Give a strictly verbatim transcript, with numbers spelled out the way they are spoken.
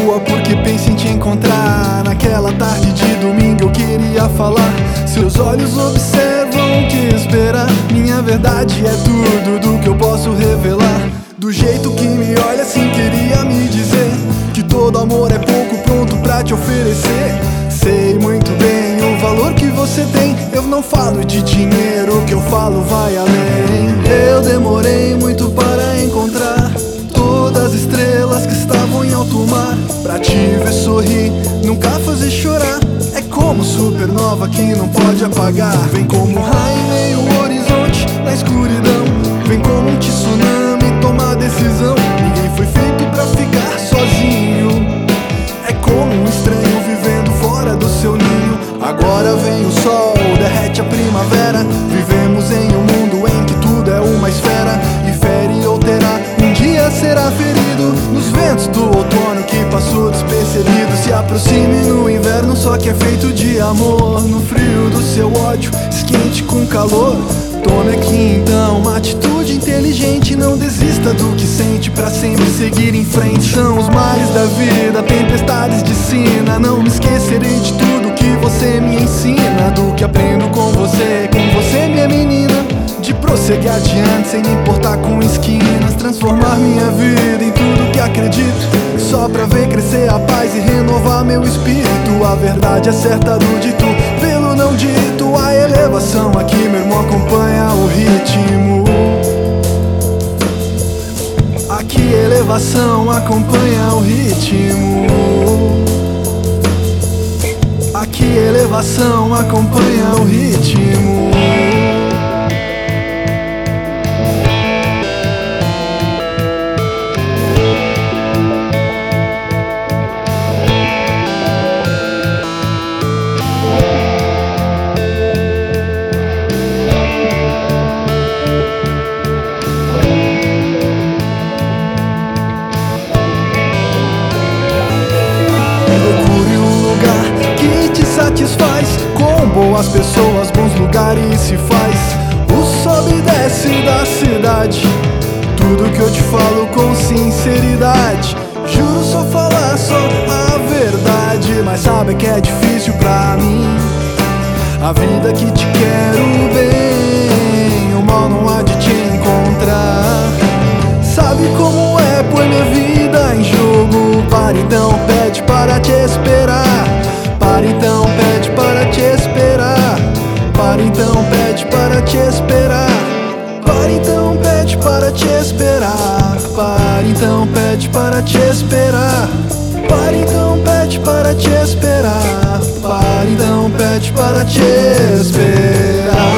rua porque penso em te encontrar. Naquela tarde de domingo eu queria falar. Seus olhos observam o que esperar. Minha verdade é tudo do que eu posso revelar. Do jeito que me olha assim queria me dizer que todo amor é pouco, pronto pra te oferecer. Sei muito bem o valor que você tem. Eu não falo de dinheiro, o que eu falo vai além. Eu demorei muito para encontrar todas as estrelas que estavam em alto mar. Pra te ver sorrir, nunca fazer chorar. É como supernova que não pode apagar. Vem como um raio em meio horizonte na escuridão. Vem como um tsunami tomar decisão. Ninguém foi feito pra ficar sozinho. É como um estranho vivendo fora do seu ninho. Agora vem o sol, derrete a primavera. Vivemos em um mundo em que tudo é uma esfera. E fere ou terá, um dia será ferido nos ventos do outono que passou despercebido. Se aproxime no inverno, só que é feito de amor. No frio do seu ódio, esquente com calor. Tome aqui então uma atitude inteligente. Não desista do que sente pra sempre seguir em frente. São os males da vida, tempestades de sina. Não me esquecerei de tudo que você me ensina. Do que aprendo com você, com você minha menina. De prosseguir adiante sem me importar com esquinas. Transformar minha vida em tudo que acredito, só pra ver crescer a paz e renovar meu espírito. A verdade é certa do dito, pelo não dito. A elevação aqui, meu irmão, acompanha o ritmo. Aqui elevação acompanha o ritmo. Aqui elevação acompanha o ritmo. Satisfaz, com boas pessoas, bons lugares se faz o sobe e desce da cidade. Tudo que eu te falo com sinceridade, juro só falar só a verdade. Mas sabe que é difícil pra mim, a vida que te quero bem. O mal não há de te encontrar. Sabe como é pôr minha vida em jogo. Para então, pede para te esperar. Para então, pede para te esperar. Para então, pede para te esperar. Para então, pede para te esperar. Para então, pede para te esperar. Para então, pede para te esperar. Para então, pede para te esperar.